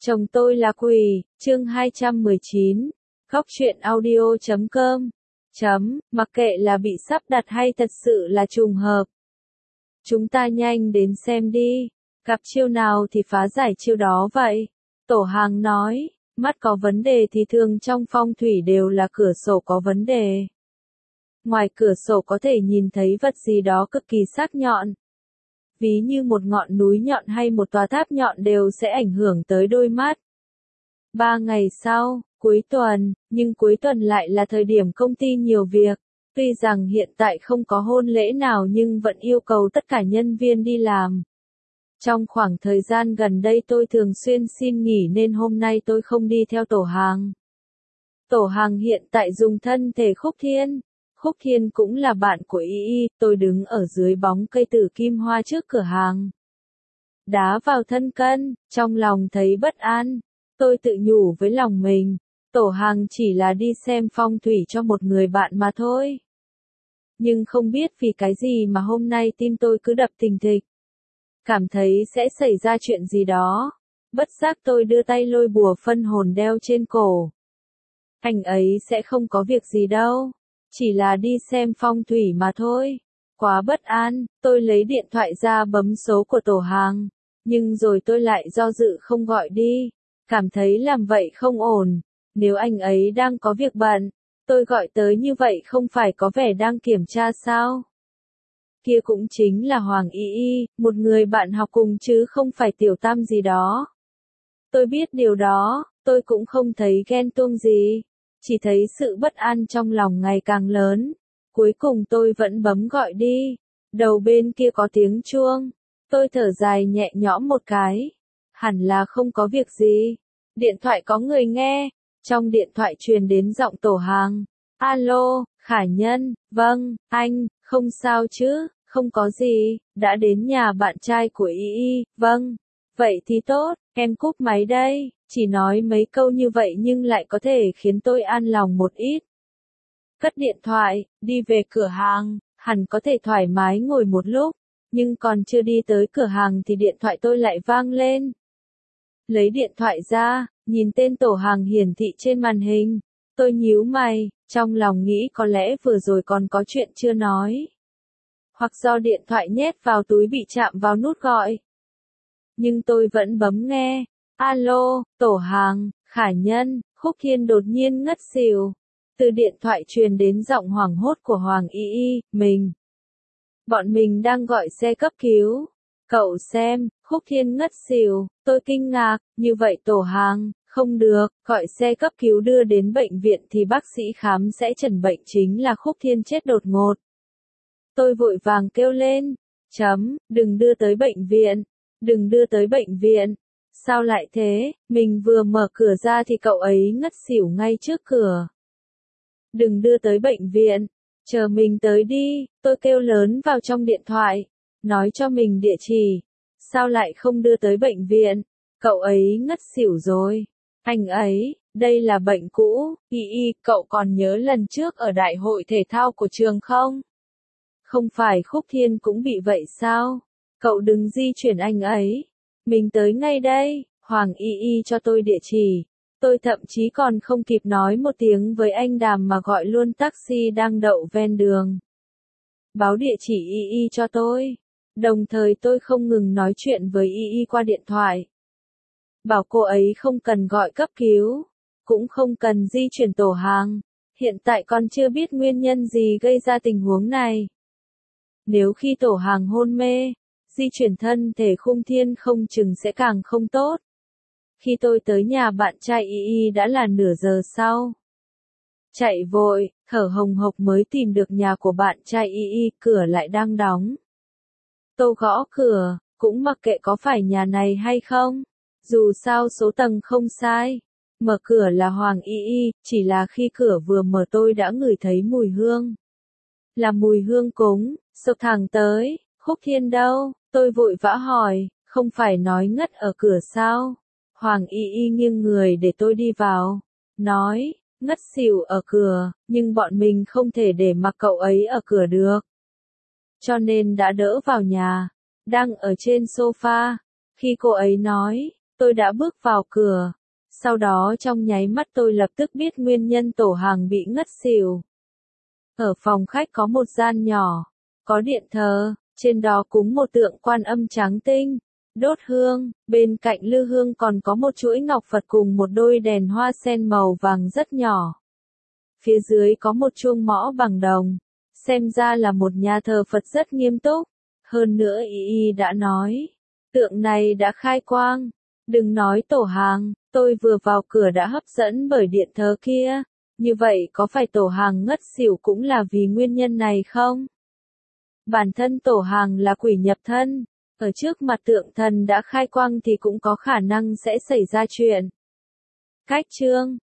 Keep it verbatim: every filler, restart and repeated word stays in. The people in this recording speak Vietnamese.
Chồng tôi là quỷ, chương hai trăm mười chín, góc truyện audio chấm com, chấm, mặc kệ là bị sắp đặt hay thật sự là trùng hợp. Chúng ta nhanh đến xem đi, gặp chiêu nào thì phá giải chiêu đó vậy. Tổ Hàng nói, mắt có vấn đề thì thường trong phong thủy đều là cửa sổ có vấn đề. Ngoài cửa sổ có thể nhìn thấy vật gì đó cực kỳ sắc nhọn. Ví như một ngọn núi nhọn hay một tòa tháp nhọn đều sẽ ảnh hưởng tới đôi mắt. Ba ngày sau, cuối tuần, nhưng cuối tuần lại là thời điểm công ty nhiều việc. Tuy rằng hiện tại không có hôn lễ nào nhưng vẫn yêu cầu tất cả nhân viên đi làm. Trong khoảng thời gian gần đây tôi thường xuyên xin nghỉ nên hôm nay tôi không đi theo Tổ Hàng. Tổ Hàng hiện tại dùng thân thể Khúc Thiên. Khúc Thiên cũng là bạn của Y Y, tôi đứng ở dưới bóng cây tử kim hoa trước cửa hàng. Đá vào thân cân, trong lòng thấy bất an. Tôi tự nhủ với lòng mình, Tổ Hàng chỉ là đi xem phong thủy cho một người bạn mà thôi. Nhưng không biết vì cái gì mà hôm nay tim tôi cứ đập thình thịch. Cảm thấy sẽ xảy ra chuyện gì đó. Bất giác tôi đưa tay lôi bùa phân hồn đeo trên cổ. Anh ấy sẽ không có việc gì đâu. Chỉ là đi xem phong thủy mà thôi. Quá bất an, tôi lấy điện thoại ra bấm số của Tổ Hàng. Nhưng rồi tôi lại do dự không gọi đi. Cảm thấy làm vậy không ổn. Nếu anh ấy đang có việc bận, tôi gọi tới như vậy không phải có vẻ đang kiểm tra sao? Kia cũng chính là Hoàng Y Y, một người bạn học cùng chứ không phải tiểu tam gì đó. Tôi biết điều đó, tôi cũng không thấy ghen tuông gì. Chỉ thấy sự bất an trong lòng ngày càng lớn. Cuối cùng tôi vẫn bấm gọi đi. Đầu bên kia có tiếng chuông. Tôi thở dài nhẹ nhõm một cái. Hẳn là không có việc gì. Điện thoại có người nghe. Trong điện thoại truyền đến giọng Tổ Hàng. Alo, Khả Nhân, vâng, anh, không sao chứ, không có gì, đã đến nhà bạn trai của Y Y, vâng. Vậy thì tốt, em cúp máy đây. Chỉ nói mấy câu như vậy nhưng lại có thể khiến tôi an lòng một ít. Cất điện thoại, đi về cửa hàng, hẳn có thể thoải mái ngồi một lúc. Nhưng còn chưa đi tới cửa hàng thì điện thoại tôi lại vang lên. Lấy điện thoại ra, nhìn tên Tổ Hàng hiển thị trên màn hình. Tôi nhíu mày, trong lòng nghĩ có lẽ vừa rồi còn có chuyện chưa nói. Hoặc do điện thoại nhét vào túi bị chạm vào nút gọi. Nhưng tôi vẫn bấm nghe. Alo, Tổ Hàng, Khả Nhân, Khúc Thiên đột nhiên ngất xỉu. Từ điện thoại truyền đến giọng hoảng hốt của Hoàng Y Y, mình. Bọn mình đang gọi xe cấp cứu. Cậu xem, Khúc Thiên ngất xỉu, tôi kinh ngạc, như vậy Tổ Hàng, không được, gọi xe cấp cứu đưa đến bệnh viện thì bác sĩ khám sẽ chẩn bệnh chính là Khúc Thiên chết đột ngột. Tôi vội vàng kêu lên, chấm, đừng đưa tới bệnh viện, đừng đưa tới bệnh viện. Sao lại thế, mình vừa mở cửa ra thì cậu ấy ngất xỉu ngay trước cửa. Đừng đưa tới bệnh viện, chờ mình tới đi, tôi kêu lớn vào trong điện thoại, nói cho mình địa chỉ. Sao lại không đưa tới bệnh viện, cậu ấy ngất xỉu rồi. Anh ấy, đây là bệnh cũ, Y Y, cậu còn nhớ lần trước ở đại hội thể thao của trường không? Không phải Khúc Thiên cũng bị vậy sao? Cậu đừng di chuyển anh ấy. Mình tới ngay đây, Hoàng Y Y cho tôi địa chỉ. Tôi thậm chí còn không kịp nói một tiếng với anh Đàm mà gọi luôn taxi đang đậu ven đường. Báo địa chỉ Y Y cho tôi. Đồng thời tôi không ngừng nói chuyện với Y Y qua điện thoại. Bảo cô ấy không cần gọi cấp cứu, cũng không cần di chuyển Tổ Hàng. Hiện tại còn chưa biết nguyên nhân gì gây ra tình huống này. Nếu khi Tổ Hàng hôn mê, di chuyển thân thể Khung Thiên không chừng sẽ càng không tốt. Khi tôi tới nhà bạn trai Y Y đã là nửa giờ sau. Chạy vội, thở hồng hộc mới tìm được nhà của bạn trai Y Y, cửa lại đang đóng. Tôi gõ cửa, cũng mặc kệ có phải nhà này hay không. Dù sao số tầng không sai. Mở cửa là Hoàng Y Y, chỉ là khi cửa vừa mở tôi đã ngửi thấy mùi hương. Là mùi hương cúng, sộc thẳng tới, Khúc Thiên đâu? Tôi vội vã hỏi, không phải nói ngất ở cửa sao? Hoàng Y Y nghiêng người để tôi đi vào. Nói, ngất xỉu ở cửa, nhưng bọn mình không thể để mặc cậu ấy ở cửa được. Cho nên đã đỡ vào nhà, đang ở trên sofa. Khi cô ấy nói, tôi đã bước vào cửa. Sau đó trong nháy mắt tôi lập tức biết nguyên nhân Tổ Hàng bị ngất xỉu. Ở phòng khách có một gian nhỏ, có điện thờ, trên đó cúng một tượng Quan Âm trắng tinh, đốt hương, bên cạnh lư hương còn có một chuỗi ngọc Phật cùng một đôi đèn hoa sen màu vàng rất nhỏ. Phía dưới có một chuông mõ bằng đồng, xem ra là một nhà thờ Phật rất nghiêm túc. Hơn nữa y y đã nói, tượng này đã khai quang. Đừng nói Tổ Hàng, tôi vừa vào cửa đã hấp dẫn bởi điện thờ kia. Như vậy có phải Tổ Hàng ngất xỉu cũng là vì nguyên nhân này không? Bản thân Tổ Hàng là quỷ nhập thân, ở trước mặt tượng thần đã khai quang thì cũng có khả năng sẽ xảy ra chuyện. Cách chương